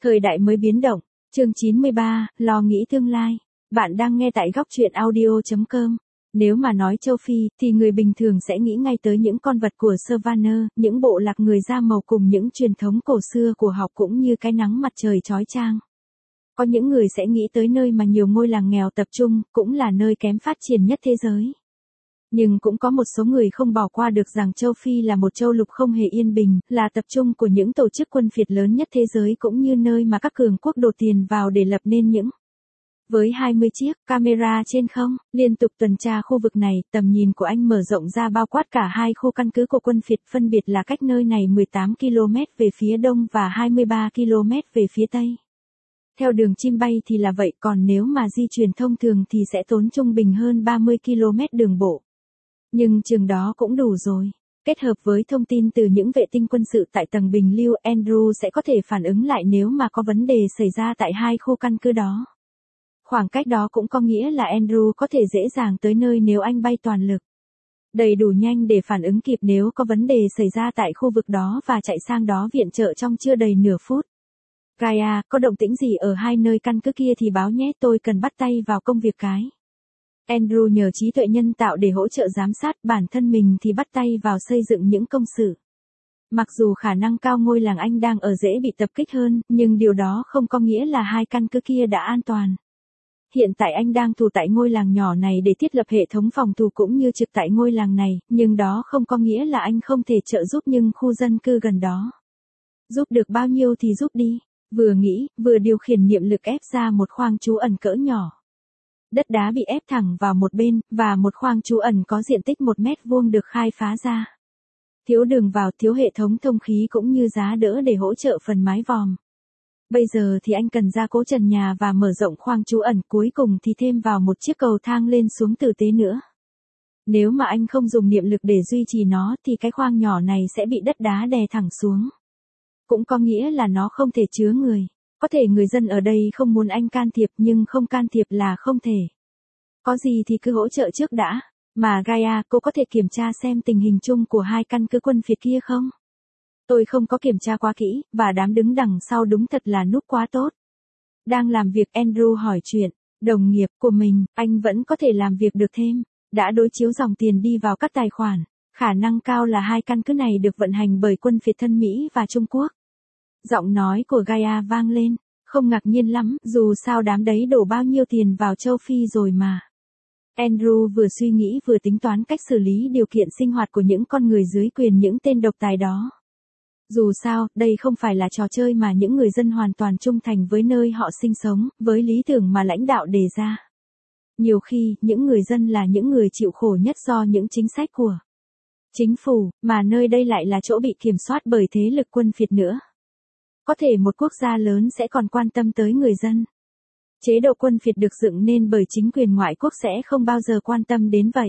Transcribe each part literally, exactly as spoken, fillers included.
Thời đại mới biến động, chương chín mươi ba, lo nghĩ tương lai. Bạn đang nghe tại góc truyện audio chấm com. Nếu mà nói châu Phi, thì người bình thường sẽ nghĩ ngay tới những con vật của Savannah, những bộ lạc người da màu cùng những truyền thống cổ xưa của họ cũng như cái nắng mặt trời chói chang. Có những người sẽ nghĩ tới nơi mà nhiều ngôi làng nghèo tập trung, cũng là nơi kém phát triển nhất thế giới. Nhưng cũng có một số người không bỏ qua được rằng châu Phi là một châu lục không hề yên bình, là tập trung của những tổ chức quân phiệt lớn nhất thế giới cũng như nơi mà các cường quốc đổ tiền vào để lập nên những. Với hai mươi chiếc camera trên không, liên tục tuần tra khu vực này, tầm nhìn của anh mở rộng ra bao quát cả hai khu căn cứ của quân phiệt phân biệt là cách nơi này mười tám ki lô mét về phía đông và hai mươi ba ki lô mét về phía tây. Theo đường chim bay thì là vậy, còn nếu mà di chuyển thông thường thì sẽ tốn trung bình hơn ba mươi ki lô mét đường bộ. Nhưng chừng đó cũng đủ rồi. Kết hợp với thông tin từ những vệ tinh quân sự tại tầng bình lưu, Andrew sẽ có thể phản ứng lại nếu mà có vấn đề xảy ra tại hai khu căn cứ đó. Khoảng cách đó cũng có nghĩa là Andrew có thể dễ dàng tới nơi nếu anh bay toàn lực. Đầy đủ nhanh để phản ứng kịp nếu có vấn đề xảy ra tại khu vực đó và chạy sang đó viện trợ trong chưa đầy nửa phút. Gaia, có động tĩnh gì ở hai nơi căn cứ kia thì báo nhé, tôi cần bắt tay vào công việc cái. Andrew nhờ trí tuệ nhân tạo để hỗ trợ giám sát, bản thân mình thì bắt tay vào xây dựng những công sự. Mặc dù khả năng cao ngôi làng anh đang ở dễ bị tập kích hơn, nhưng điều đó không có nghĩa là hai căn cứ kia đã an toàn. Hiện tại anh đang thủ tại ngôi làng nhỏ này để thiết lập hệ thống phòng thủ cũng như trực tại ngôi làng này, nhưng đó không có nghĩa là anh không thể trợ giúp những khu dân cư gần đó. Giúp được bao nhiêu thì giúp đi, vừa nghĩ, vừa điều khiển niệm lực ép ra một khoang trú ẩn cỡ nhỏ. Đất đá bị ép thẳng vào một bên, và một khoang trú ẩn có diện tích một mét vuông được khai phá ra. Thiếu đường vào, thiếu hệ thống thông khí cũng như giá đỡ để hỗ trợ phần mái vòm. Bây giờ thì anh cần gia cố trần nhà và mở rộng khoang trú ẩn, cuối cùng thì thêm vào một chiếc cầu thang lên xuống tử tế nữa. Nếu mà anh không dùng niệm lực để duy trì nó thì cái khoang nhỏ này sẽ bị đất đá đè thẳng xuống. Cũng có nghĩa là nó không thể chứa người. Có thể người dân ở đây không muốn anh can thiệp nhưng không can thiệp là không thể. Có gì thì cứ hỗ trợ trước đã. Mà Gaia, cô có thể kiểm tra xem tình hình chung của hai căn cứ quân phiệt kia không? Tôi không có kiểm tra quá kỹ, và đám đứng đằng sau đúng thật là núp quá tốt. Đang làm việc, Andrew hỏi chuyện. Đồng nghiệp của mình, anh vẫn có thể làm việc được thêm. Đã đối chiếu dòng tiền đi vào các tài khoản. Khả năng cao là hai căn cứ này được vận hành bởi quân phiệt thân Mỹ và Trung Quốc. Giọng nói của Gaia vang lên, không ngạc nhiên lắm, dù sao đám đấy đổ bao nhiêu tiền vào châu Phi rồi mà. Andrew vừa suy nghĩ vừa tính toán cách xử lý điều kiện sinh hoạt của những con người dưới quyền những tên độc tài đó. Dù sao, đây không phải là trò chơi mà những người dân hoàn toàn trung thành với nơi họ sinh sống, với lý tưởng mà lãnh đạo đề ra. Nhiều khi, những người dân là những người chịu khổ nhất do những chính sách của chính phủ, mà nơi đây lại là chỗ bị kiểm soát bởi thế lực quân phiệt nữa. Có thể một quốc gia lớn sẽ còn quan tâm tới người dân. Chế độ quân phiệt được dựng nên bởi chính quyền ngoại quốc sẽ không bao giờ quan tâm đến vậy.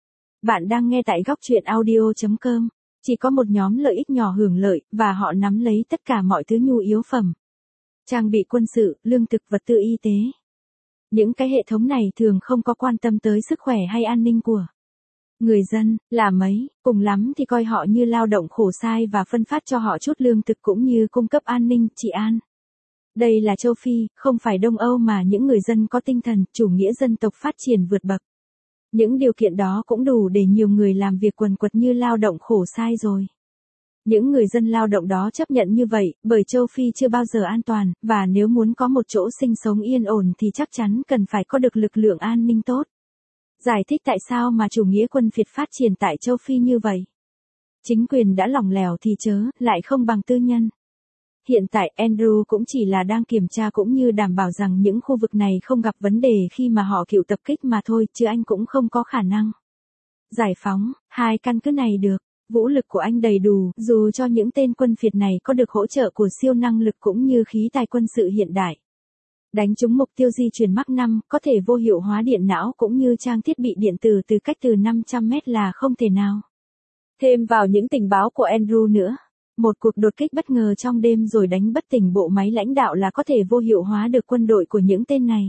Bạn đang nghe tại góc truyện audio chấm com. Chỉ có một nhóm lợi ích nhỏ hưởng lợi, và họ nắm lấy tất cả mọi thứ nhu yếu phẩm. Trang bị quân sự, lương thực, vật tư y tế. Những cái hệ thống này thường không có quan tâm tới sức khỏe hay an ninh của người dân, là mấy, cùng lắm thì coi họ như lao động khổ sai và phân phát cho họ chút lương thực cũng như cung cấp an ninh, trị an. Đây là châu Phi, không phải Đông Âu mà những người dân có tinh thần, chủ nghĩa dân tộc phát triển vượt bậc. Những điều kiện đó cũng đủ để nhiều người làm việc quần quật như lao động khổ sai rồi. Những người dân lao động đó chấp nhận như vậy, bởi châu Phi chưa bao giờ an toàn, và nếu muốn có một chỗ sinh sống yên ổn thì chắc chắn cần phải có được lực lượng an ninh tốt. Giải thích tại sao mà chủ nghĩa quân phiệt phát triển tại châu Phi như vậy. Chính quyền đã lỏng lẻo thì chớ, lại không bằng tư nhân. Hiện tại Andrew cũng chỉ là đang kiểm tra cũng như đảm bảo rằng những khu vực này không gặp vấn đề khi mà họ chịu tập kích mà thôi, chứ anh cũng không có khả năng giải phóng hai căn cứ này được. Vũ lực của anh đầy đủ, dù cho những tên quân phiệt này có được hỗ trợ của siêu năng lực cũng như khí tài quân sự hiện đại. Đánh trúng mục tiêu di chuyển Mach năm, có thể vô hiệu hóa điện não cũng như trang thiết bị điện tử từ cách từ năm trăm mét là không thể nào. Thêm vào những tình báo của Andrew nữa. Một cuộc đột kích bất ngờ trong đêm rồi đánh bất tỉnh bộ máy lãnh đạo là có thể vô hiệu hóa được quân đội của những tên này.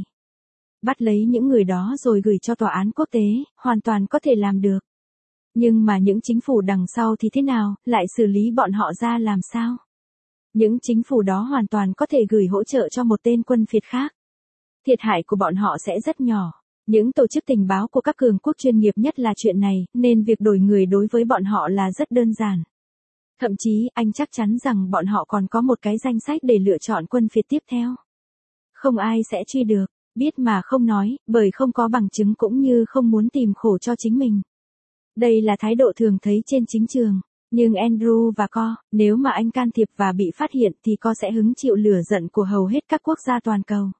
Bắt lấy những người đó rồi gửi cho tòa án quốc tế, hoàn toàn có thể làm được. Nhưng mà những chính phủ đằng sau thì thế nào, lại xử lý bọn họ ra làm sao? Những chính phủ đó hoàn toàn có thể gửi hỗ trợ cho một tên quân phiệt khác. Thiệt hại của bọn họ sẽ rất nhỏ. Những tổ chức tình báo của các cường quốc chuyên nghiệp nhất là chuyện này, nên việc đổi người đối với bọn họ là rất đơn giản. Thậm chí, anh chắc chắn rằng bọn họ còn có một cái danh sách để lựa chọn quân phiệt tiếp theo. Không ai sẽ truy được, biết mà không nói, bởi không có bằng chứng cũng như không muốn tìm khổ cho chính mình. Đây là thái độ thường thấy trên chính trường. Nhưng Andrew và Co, nếu mà anh can thiệp và bị phát hiện thì Co sẽ hứng chịu lửa giận của hầu hết các quốc gia toàn cầu.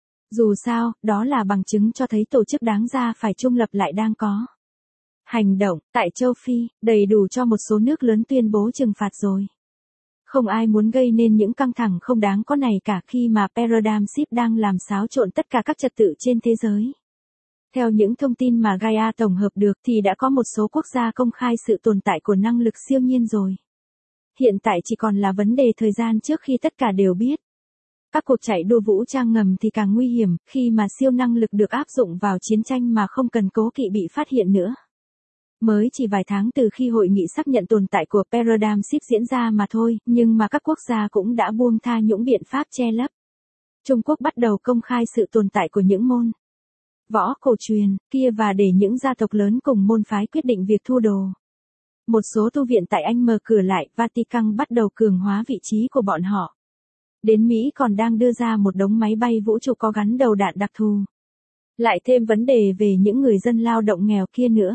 Dù sao, đó là bằng chứng cho thấy tổ chức đáng ra phải trung lập lại đang có hành động tại châu Phi, đầy đủ cho một số nước lớn tuyên bố trừng phạt rồi. Không ai muốn gây nên những căng thẳng không đáng có này cả khi mà Paradigm Shift đang làm xáo trộn tất cả các trật tự trên thế giới. Theo những thông tin mà Gaia tổng hợp được thì đã có một số quốc gia công khai sự tồn tại của năng lực siêu nhiên rồi. Hiện tại chỉ còn là vấn đề thời gian trước khi tất cả đều biết. Các cuộc chạy đua vũ trang ngầm thì càng nguy hiểm khi mà siêu năng lực được áp dụng vào chiến tranh mà không cần cố kỵ bị phát hiện nữa. Mới chỉ vài tháng từ khi hội nghị xác nhận tồn tại của Paradigm Shift diễn ra mà thôi, nhưng mà các quốc gia cũng đã buông tha những biện pháp che lấp. Trung Quốc bắt đầu công khai sự tồn tại của những môn võ cổ truyền kia và để những gia tộc lớn cùng môn phái quyết định việc thu đồ. Một số tu viện tại Anh mở cửa lại, Vatican bắt đầu cường hóa vị trí của bọn họ. Đến Mỹ còn đang đưa ra một đống máy bay vũ trụ có gắn đầu đạn đặc thù. Lại thêm vấn đề về những người dân lao động nghèo kia nữa.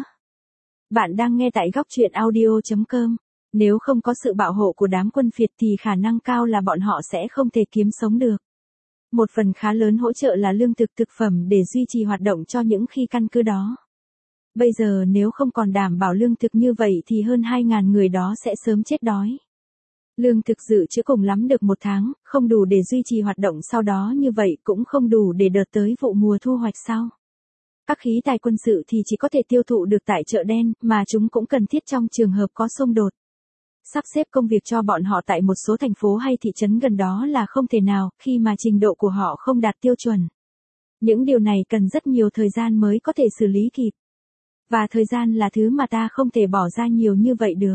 Bạn đang nghe tại góc truyện audio chấm com. Nếu không có sự bảo hộ của đám quân phiệt thì khả năng cao là bọn họ sẽ không thể kiếm sống được. Một phần khá lớn hỗ trợ là lương thực thực phẩm để duy trì hoạt động cho những khi căn cứ đó. Bây giờ nếu không còn đảm bảo lương thực như vậy thì hơn hai nghìn người đó sẽ sớm chết đói. Lương thực dự trữ cùng lắm được một tháng, không đủ để duy trì hoạt động sau đó như vậy cũng không đủ để đợt tới vụ mùa thu hoạch sau. Các khí tài quân sự thì chỉ có thể tiêu thụ được tại chợ đen, mà chúng cũng cần thiết trong trường hợp có xung đột. Sắp xếp công việc cho bọn họ tại một số thành phố hay thị trấn gần đó là không thể nào, khi mà trình độ của họ không đạt tiêu chuẩn. Những điều này cần rất nhiều thời gian mới có thể xử lý kịp. Và thời gian là thứ mà ta không thể bỏ ra nhiều như vậy được.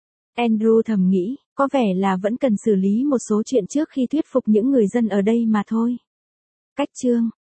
Andrew thầm nghĩ, có vẻ là vẫn cần xử lý một số chuyện trước khi thuyết phục những người dân ở đây mà thôi. Cách chương